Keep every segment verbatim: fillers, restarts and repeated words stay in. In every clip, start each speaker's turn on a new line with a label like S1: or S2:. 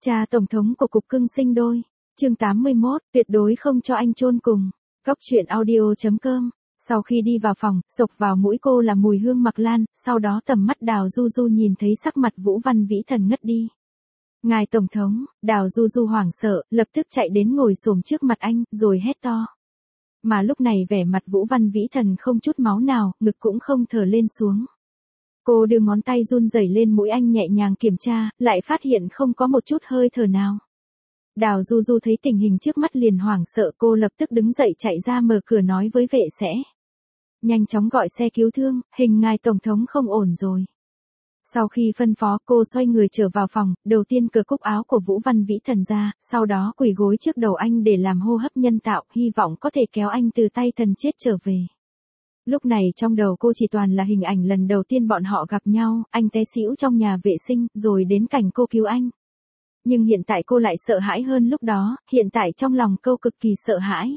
S1: Cha tổng thống của cục cưng sinh đôi. Chương tám mươi mốt, tuyệt đối không cho anh chôn cùng. Góc truyện audio chấm com. Sau khi đi vào phòng, xộc vào mũi cô là mùi hương Mạc Lan, sau đó tầm mắt Đào Du Du nhìn thấy sắc mặt Vũ Văn Vĩ Thần ngất đi. Ngài tổng thống, Đào Du Du hoảng sợ, lập tức chạy đến ngồi xổm trước mặt anh, rồi hét to. Mà lúc này vẻ mặt Vũ Văn Vĩ Thần không chút máu nào, ngực cũng không thở lên xuống. Cô đưa ngón tay run rẩy lên mũi anh nhẹ nhàng kiểm tra, lại phát hiện không có một chút hơi thở nào. Đào Du Du thấy tình hình trước mắt liền hoảng sợ, cô lập tức đứng dậy chạy ra mở cửa nói với vệ sẽ. Nhanh chóng gọi xe cứu thương, hình ngài tổng thống không ổn rồi. Sau khi phân phó, cô xoay người trở vào phòng, đầu tiên cởi cúc áo của Vũ Văn Vĩ Thần ra, sau đó quỳ gối trước đầu anh để làm hô hấp nhân tạo, hy vọng có thể kéo anh từ tay thần chết trở về. Lúc này trong đầu cô chỉ toàn là hình ảnh lần đầu tiên bọn họ gặp nhau, anh té xỉu trong nhà vệ sinh, rồi đến cảnh cô cứu anh. Nhưng hiện tại cô lại sợ hãi hơn lúc đó, hiện tại trong lòng cô cực kỳ sợ hãi.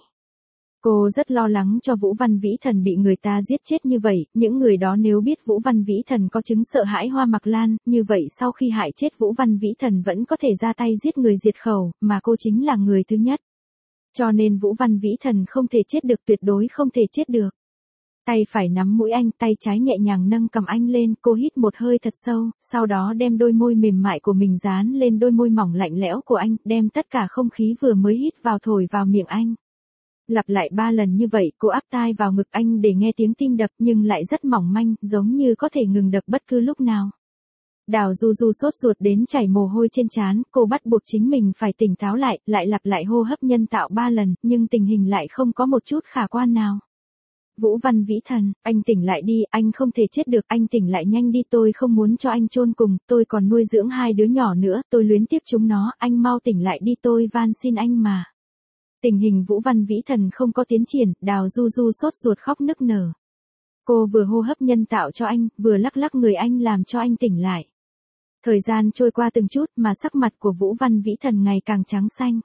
S1: Cô rất lo lắng cho Vũ Văn Vĩ Thần bị người ta giết chết như vậy, những người đó nếu biết Vũ Văn Vĩ Thần có chứng sợ hãi hoa Mạc Lan, như vậy sau khi hại chết Vũ Văn Vĩ Thần vẫn có thể ra tay giết người diệt khẩu, mà cô chính là người thứ nhất. Cho nên Vũ Văn Vĩ Thần không thể chết được, tuyệt đối không thể chết được. Tay phải nắm mũi anh, tay trái nhẹ nhàng nâng cầm anh lên, cô hít một hơi thật sâu, sau đó đem đôi môi mềm mại của mình dán lên đôi môi mỏng lạnh lẽo của anh, đem tất cả không khí vừa mới hít vào thổi vào miệng anh. Lặp lại ba lần như vậy, cô áp tai vào ngực anh để nghe tiếng tim đập nhưng lại rất mỏng manh, giống như có thể ngừng đập bất cứ lúc nào. Đào Du Du sốt ruột đến chảy mồ hôi trên trán, cô bắt buộc chính mình phải tỉnh táo lại, lại lặp lại hô hấp nhân tạo ba lần, nhưng tình hình lại không có một chút khả quan nào. Vũ Văn Vĩ Thần, anh tỉnh lại đi, anh không thể chết được, anh tỉnh lại nhanh đi, tôi không muốn cho anh chôn cùng, tôi còn nuôi dưỡng hai đứa nhỏ nữa, tôi luyến tiếc chúng nó, anh mau tỉnh lại đi, tôi van xin anh mà. Tình hình Vũ Văn Vĩ Thần không có tiến triển, Đào Du Du sốt ruột khóc nức nở. Cô vừa hô hấp nhân tạo cho anh, vừa lắc lắc người anh làm cho anh tỉnh lại. Thời gian trôi qua từng chút mà sắc mặt của Vũ Văn Vĩ Thần ngày càng trắng xanh.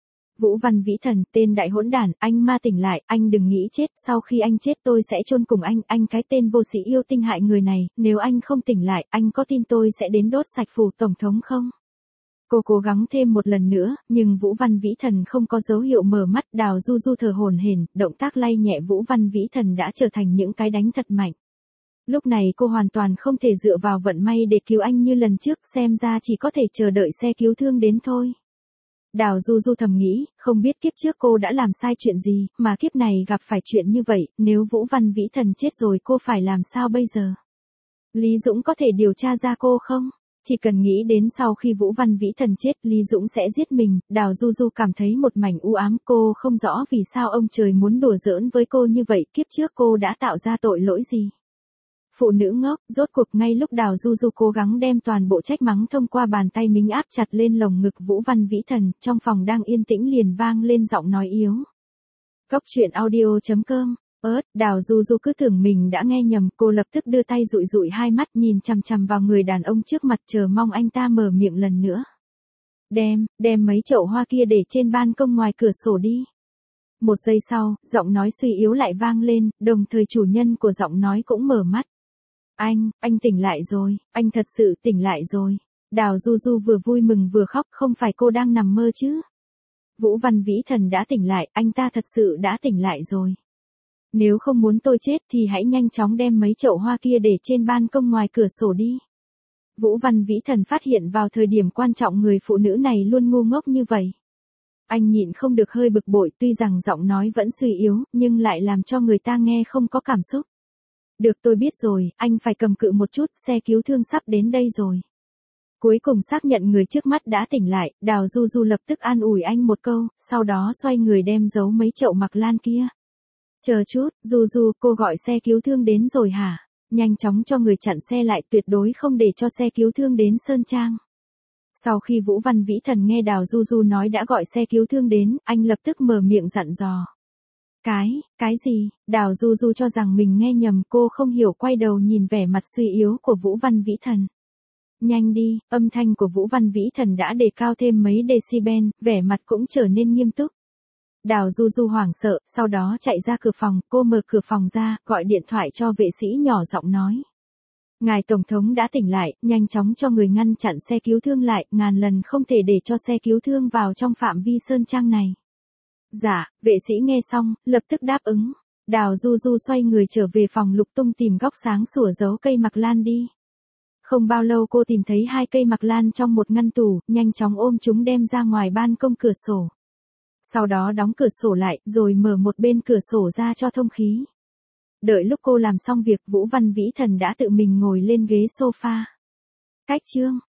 S1: Vũ Văn Vĩ Thần, tên đại hỗn đản, anh ma tỉnh lại, anh đừng nghĩ chết, sau khi anh chết tôi sẽ chôn cùng anh, anh cái tên vô sĩ yêu tinh hại người này, nếu anh không tỉnh lại, anh có tin tôi sẽ đến đốt sạch phủ tổng thống không? Cô cố gắng thêm một lần nữa, nhưng Vũ Văn Vĩ Thần không có dấu hiệu mở mắt, Đào Du Du thở hổn hển, động tác lay nhẹ Vũ Văn Vĩ Thần đã trở thành những cái đánh thật mạnh. Lúc này cô hoàn toàn không thể dựa vào vận may để cứu anh như lần trước, xem ra chỉ có thể chờ đợi xe cứu thương đến thôi. Đào Du Du thầm nghĩ, không biết kiếp trước cô đã làm sai chuyện gì, mà kiếp này gặp phải chuyện như vậy, nếu Vũ Văn Vĩ Thần chết rồi cô phải làm sao bây giờ? Lý Dũng có thể điều tra ra cô không? Chỉ cần nghĩ đến sau khi Vũ Văn Vĩ Thần chết, Lý Dũng sẽ giết mình, Đào Du Du cảm thấy một mảnh u ám, cô không rõ vì sao ông trời muốn đùa giỡn với cô như vậy, kiếp trước cô đã tạo ra tội lỗi gì? Phụ nữ ngốc, rốt cuộc ngay lúc Đào Du Du cố gắng đem toàn bộ trách mắng thông qua bàn tay mình áp chặt lên lồng ngực Vũ Văn Vĩ Thần, trong phòng đang yên tĩnh liền vang lên giọng nói yếu. Góc truyện audio chấm com. Ớt, Đào Du Du cứ tưởng mình đã nghe nhầm, cô lập tức đưa tay dụi dụi hai mắt nhìn chằm chằm vào người đàn ông trước mặt chờ mong anh ta mở miệng lần nữa. Đem, đem mấy chậu hoa kia để trên ban công ngoài cửa sổ đi. Một giây sau, giọng nói suy yếu lại vang lên, đồng thời chủ nhân của giọng nói cũng mở mắt. Anh, anh tỉnh lại rồi, anh thật sự tỉnh lại rồi. Đào Du Du vừa vui mừng vừa khóc, không phải cô đang nằm mơ chứ. Vũ Văn Vĩ Thần đã tỉnh lại, anh ta thật sự đã tỉnh lại rồi. Nếu không muốn tôi chết thì hãy nhanh chóng đem mấy chậu hoa kia để trên ban công ngoài cửa sổ đi. Vũ Văn Vĩ Thần phát hiện vào thời điểm quan trọng người phụ nữ này luôn ngu ngốc như vậy. Anh nhịn không được hơi bực bội, tuy rằng giọng nói vẫn suy yếu, nhưng lại làm cho người ta nghe không có cảm xúc. Được, tôi biết rồi, anh phải cầm cự một chút, xe cứu thương sắp đến đây rồi. Cuối cùng xác nhận người trước mắt đã tỉnh lại, Đào Du Du lập tức an ủi anh một câu, sau đó xoay người đem giấu mấy chậu Mạc Lan kia. Chờ chút, Du Du, cô gọi xe cứu thương đến rồi hả? Nhanh chóng cho người chặn xe lại, tuyệt đối không để cho xe cứu thương đến Sơn Trang. Sau khi Vũ Văn Vĩ Thần nghe Đào Du Du nói đã gọi xe cứu thương đến, anh lập tức mở miệng dặn dò. Cái, cái gì? Đào Du Du cho rằng mình nghe nhầm, cô không hiểu quay đầu nhìn vẻ mặt suy yếu của Vũ Văn Vĩ Thần. Nhanh đi, âm thanh của Vũ Văn Vĩ Thần đã đề cao thêm mấy decibel, vẻ mặt cũng trở nên nghiêm túc. Đào Du Du hoảng sợ, sau đó chạy ra cửa phòng, cô mở cửa phòng ra, gọi điện thoại cho vệ sĩ nhỏ giọng nói. Ngài Tổng thống đã tỉnh lại, nhanh chóng cho người ngăn chặn xe cứu thương lại, ngàn lần không thể để cho xe cứu thương vào trong phạm vi sơn trang này. Dạ, vệ sĩ nghe xong, lập tức đáp ứng. Đào Du Du xoay người trở về phòng lục tung tìm góc sáng sủa giấu cây mặc lan đi. Không bao lâu cô tìm thấy hai cây mặc lan trong một ngăn tủ, nhanh chóng ôm chúng đem ra ngoài ban công cửa sổ. Sau đó đóng cửa sổ lại, rồi mở một bên cửa sổ ra cho thông khí. Đợi lúc cô làm xong việc, Vũ Văn Vĩ Thần đã tự mình ngồi lên ghế sofa. Cách chương